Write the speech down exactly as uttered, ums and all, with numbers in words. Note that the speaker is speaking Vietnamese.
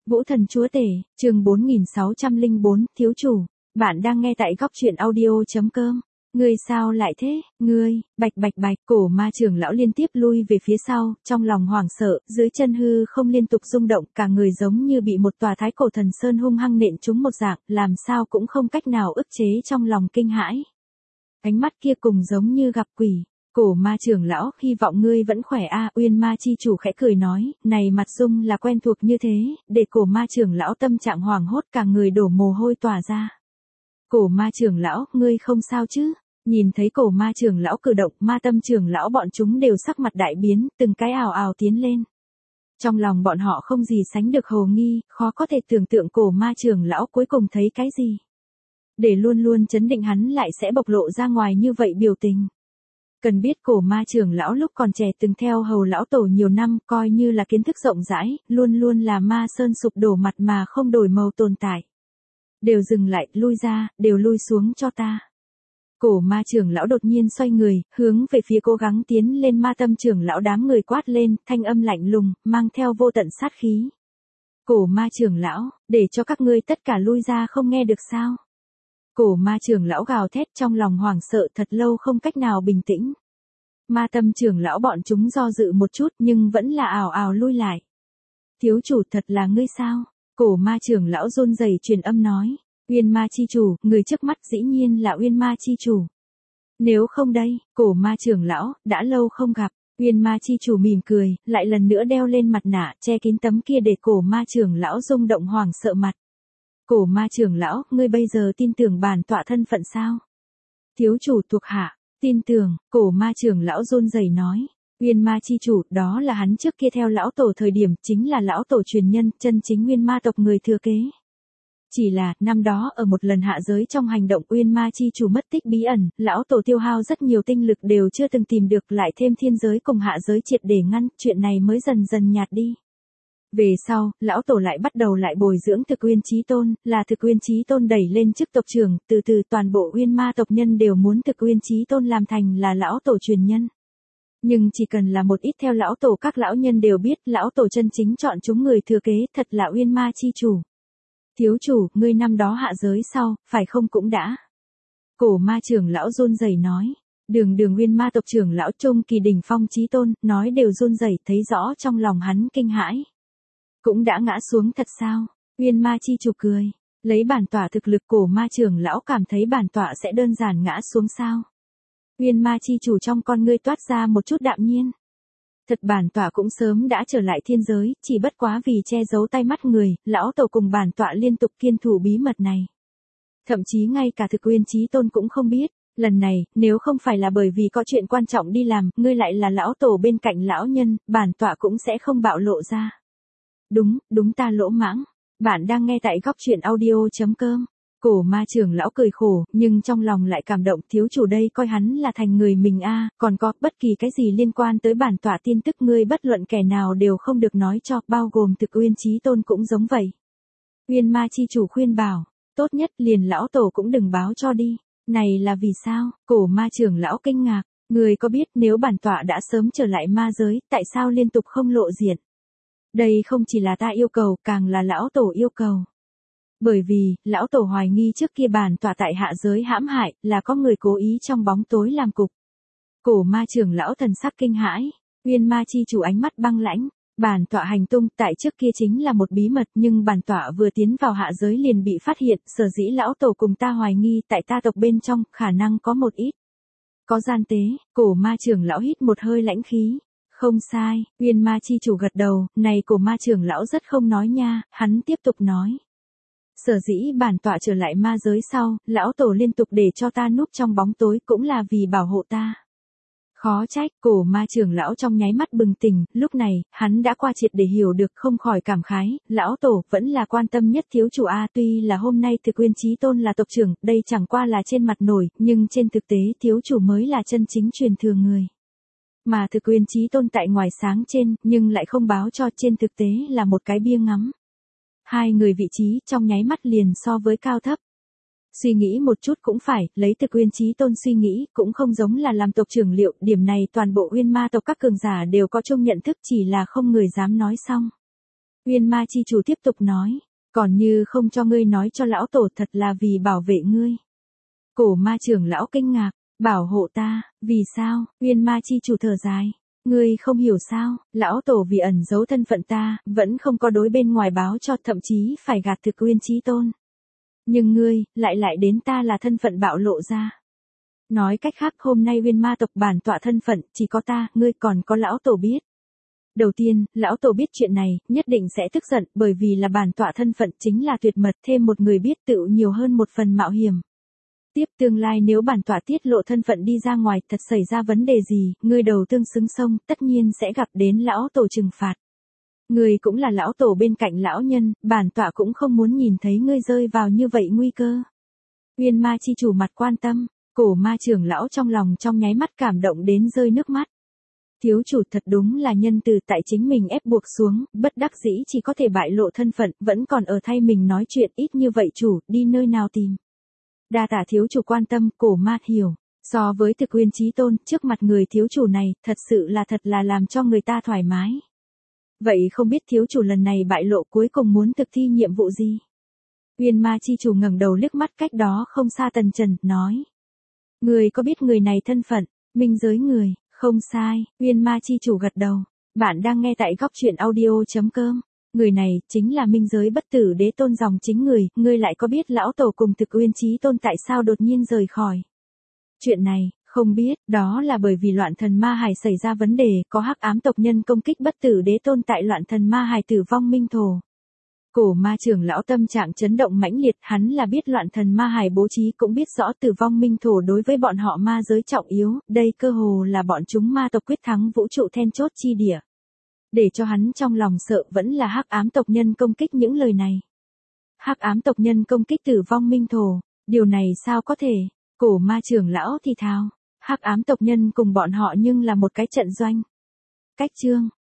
Vũ Thần Chúa Tể, chương bốn nghìn sáu trăm lẻ bốn, thiếu chủ, bạn đang nghe tại góc truyện audio.com. Ngươi sao lại thế, ngươi, bạch bạch bạch, cổ ma trưởng lão liên tiếp lui về phía sau, trong lòng hoảng sợ, dưới chân hư không liên tục rung động, cả người giống như bị một tòa thái cổ thần sơn hung hăng nện trúng một dạng, làm sao cũng không cách nào ức chế trong lòng kinh hãi. Ánh mắt kia cùng giống như gặp quỷ. Cổ ma trưởng lão, hy vọng ngươi vẫn khỏe a. Uyên ma chi chủ khẽ cười nói, này mặt dung là quen thuộc như thế, để cổ ma trưởng lão tâm trạng hoảng hốt, cả người đổ mồ hôi tỏa ra. Cổ ma trưởng lão, ngươi không sao chứ? Nhìn thấy cổ ma trưởng lão cử động, ma tâm trưởng lão bọn chúng đều sắc mặt đại biến, từng cái ào ào tiến lên. Trong lòng bọn họ không gì sánh được hồ nghi, khó có thể tưởng tượng cổ ma trưởng lão cuối cùng thấy cái gì. Để luôn luôn chấn định hắn lại sẽ bộc lộ ra ngoài như vậy biểu tình. Cần biết cổ ma trưởng lão lúc còn trẻ từng theo hầu lão tổ nhiều năm, coi như là kiến thức rộng rãi, luôn luôn là ma sơn sụp đổ mặt mà không đổi màu tồn tại. Đều dừng lại, lui ra, đều lui xuống cho ta. Cổ ma trưởng lão đột nhiên xoay người, hướng về phía cố gắng tiến lên ma tâm trưởng lão đám người quát lên, thanh âm lạnh lùng, mang theo vô tận sát khí. Cổ ma trưởng lão, để cho các ngươi tất cả lui ra không nghe được sao? Cổ ma trưởng lão gào thét trong lòng hoảng sợ thật lâu không cách nào bình tĩnh. Ma tâm trưởng lão bọn chúng do dự một chút nhưng vẫn là ào ào lui lại. Thiếu chủ thật là ngươi sao? Cổ ma trưởng lão run rẩy truyền âm nói. Uyên ma chi chủ, người trước mắt dĩ nhiên là Uyên ma chi chủ. Nếu không đây, cổ ma trưởng lão, đã lâu không gặp. Uyên ma chi chủ mỉm cười, lại lần nữa đeo lên mặt nạ, che kín tấm kia để cổ ma trưởng lão rung động hoảng sợ mặt. Cổ ma trưởng lão, ngươi bây giờ tin tưởng bản tọa thân phận sao? Thiếu chủ thuộc hạ, tin tưởng, cổ ma trưởng lão run rẩy nói. Uyên ma chi chủ, đó là hắn trước kia theo lão tổ thời điểm, chính là lão tổ truyền nhân, chân chính Uyên ma tộc người thừa kế. Chỉ là, năm đó ở một lần hạ giới trong hành động Uyên ma chi chủ mất tích bí ẩn, lão tổ tiêu hao rất nhiều tinh lực đều chưa từng tìm được, lại thêm thiên giới cùng hạ giới triệt để ngăn, chuyện này mới dần dần nhạt đi. Về sau, lão tổ lại bắt đầu lại bồi dưỡng Thực Uyên Chí Tôn, là Thực Uyên Chí Tôn đẩy lên chức tộc trưởng, từ từ toàn bộ Uyên ma tộc nhân đều muốn Thực Uyên Chí Tôn làm thành là lão tổ truyền nhân. Nhưng chỉ cần là một ít theo lão tổ các lão nhân đều biết, lão tổ chân chính chọn chúng người thừa kế, thật là Uyên ma chi chủ. Thiếu chủ, ngươi năm đó hạ giới sau, phải không cũng đã. Cổ ma trưởng lão run rẩy nói. Đường đường Uyên ma tộc trưởng lão trung kỳ đỉnh phong Chí Tôn, nói đều run rẩy, thấy rõ trong lòng hắn kinh hãi. Cũng đã ngã xuống thật sao? Uyên ma chi chủ cười. Lấy bản tọa thực lực cổ ma trưởng lão cảm thấy bản tọa sẽ đơn giản ngã xuống sao? Uyên ma chi chủ trong con ngươi toát ra một chút đạm nhiên. Thật bản tọa cũng sớm đã trở lại thiên giới, chỉ bất quá vì che giấu tay mắt người, lão tổ cùng bản tọa liên tục kiên thủ bí mật này. Thậm chí ngay cả Thực Uyên Chí Tôn cũng không biết, lần này, nếu không phải là bởi vì có chuyện quan trọng đi làm, ngươi lại là lão tổ bên cạnh lão nhân, bản tọa cũng sẽ không bạo lộ ra. Đúng, đúng ta lỗ mãng. Bạn đang nghe tại góc truyện audio.com. Cổ ma trưởng lão cười khổ, nhưng trong lòng lại cảm động, thiếu chủ đây coi hắn là thành người mình a, còn có bất kỳ cái gì liên quan tới bản tọa tin tức ngươi bất luận kẻ nào đều không được nói cho, bao gồm Thực Uyên Chí Tôn cũng giống vậy. Uyên ma chi chủ khuyên bảo, tốt nhất liền lão tổ cũng đừng báo cho đi. Này là vì sao? Cổ ma trưởng lão kinh ngạc, người có biết nếu bản tọa đã sớm trở lại ma giới, tại sao liên tục không lộ diện? Đây không chỉ là ta yêu cầu, càng là lão tổ yêu cầu. Bởi vì, lão tổ hoài nghi trước kia bản tọa tại hạ giới hãm hại, là có người cố ý trong bóng tối làm cục. Cổ ma trưởng lão thần sắc kinh hãi, Uyên ma chi chủ ánh mắt băng lãnh, bản tọa hành tung tại trước kia chính là một bí mật, nhưng bản tọa vừa tiến vào hạ giới liền bị phát hiện, sở dĩ lão tổ cùng ta hoài nghi tại ta tộc bên trong, khả năng có một ít. Có gian tế, cổ ma trưởng lão hít một hơi lãnh khí. Không sai, Uyên ma chi chủ gật đầu, này cổ ma trưởng lão rất không nói nha, hắn tiếp tục nói. Sở dĩ bản tọa trở lại ma giới sau, lão tổ liên tục để cho ta núp trong bóng tối cũng là vì bảo hộ ta. Khó trách, cổ ma trưởng lão trong nháy mắt bừng tỉnh, lúc này, hắn đã qua triệt để hiểu được không khỏi cảm khái, lão tổ vẫn là quan tâm nhất thiếu chủ A, tuy là hôm nay Thực Uyên Chí Tôn là tộc trưởng, đây chẳng qua là trên mặt nổi, nhưng trên thực tế thiếu chủ mới là chân chính truyền thừa người. Mà Thực Uyên Chí Tôn tại ngoài sáng trên, nhưng lại không báo cho, trên thực tế là một cái bia ngắm. Hai người vị trí trong nháy mắt liền so với cao thấp. Suy nghĩ một chút cũng phải, lấy Thực Uyên Chí Tôn suy nghĩ, cũng không giống là làm tộc trưởng liệu, điểm này toàn bộ Uyên ma tộc các cường giả đều có chung nhận thức, chỉ là không người dám nói xong. Uyên ma chi chủ tiếp tục nói, còn như không cho ngươi nói cho lão tổ thật là vì bảo vệ ngươi. Cổ ma trưởng lão kinh ngạc, bảo hộ ta, vì sao? Uyên ma chi chủ thở dài, ngươi không hiểu sao, lão tổ vì ẩn giấu thân phận ta, vẫn không có đối bên ngoài báo cho, thậm chí phải gạt thực Uyên Chí Tôn. Nhưng ngươi, lại lại đến ta là thân phận bạo lộ ra. Nói cách khác hôm nay Uyên ma tộc bản tọa thân phận, chỉ có ta, ngươi còn có lão tổ biết. Đầu tiên, lão tổ biết chuyện này, nhất định sẽ tức giận, bởi vì là bản tọa thân phận chính là tuyệt mật, thêm một người biết tự nhiều hơn một phần mạo hiểm. Tiếp tương lai nếu bản tọa tiết lộ thân phận đi ra ngoài thật xảy ra vấn đề gì, ngươi đầu tương xứng sông, tất nhiên sẽ gặp đến lão tổ trừng phạt. Ngươi cũng là lão tổ bên cạnh lão nhân, bản tọa cũng không muốn nhìn thấy ngươi rơi vào như vậy nguy cơ. Uyên ma chi chủ mặt quan tâm, cổ ma trưởng lão trong lòng trong nháy mắt cảm động đến rơi nước mắt. Thiếu chủ thật đúng là nhân từ tại chính mình ép buộc xuống, bất đắc dĩ chỉ có thể bại lộ thân phận, vẫn còn ở thay mình nói chuyện ít như vậy chủ, đi nơi nào tìm. Đa tạ thiếu chủ quan tâm, cổ ma hiểu, so với thực Uyên Chí Tôn, trước mặt người thiếu chủ này, thật sự là thật là làm cho người ta thoải mái. Vậy không biết thiếu chủ lần này bại lộ cuối cùng muốn thực thi nhiệm vụ gì? Uyên ma chi chủ ngẩng đầu liếc mắt cách đó không xa Tần Trần, nói. Người có biết người này thân phận, minh giới người, không sai, Uyên ma chi chủ gật đầu. Bạn đang nghe tại góc truyện audio chấm com. Người này, chính là minh giới bất tử đế tôn dòng chính người, ngươi lại có biết lão tổ cùng thực Uyên Chí Tôn tại sao đột nhiên rời khỏi? Chuyện này, không biết, đó là bởi vì loạn thần ma hải xảy ra vấn đề, có hắc ám tộc nhân công kích bất tử đế tôn tại loạn thần ma hải tử vong minh thổ. Cổ ma trưởng lão tâm trạng chấn động mãnh liệt, hắn là biết loạn thần ma hải bố trí cũng biết rõ tử vong minh thổ đối với bọn họ ma giới trọng yếu, đây cơ hồ là bọn chúng ma tộc quyết thắng vũ trụ then chốt chi địa. Để cho hắn trong lòng sợ vẫn là hắc ám tộc nhân công kích những lời này. Hắc ám tộc nhân công kích tử vong minh thổ, điều này sao có thể? Cổ ma trưởng lão thì thào, hắc ám tộc nhân cùng bọn họ nhưng là một cái trận doanh. Cách chương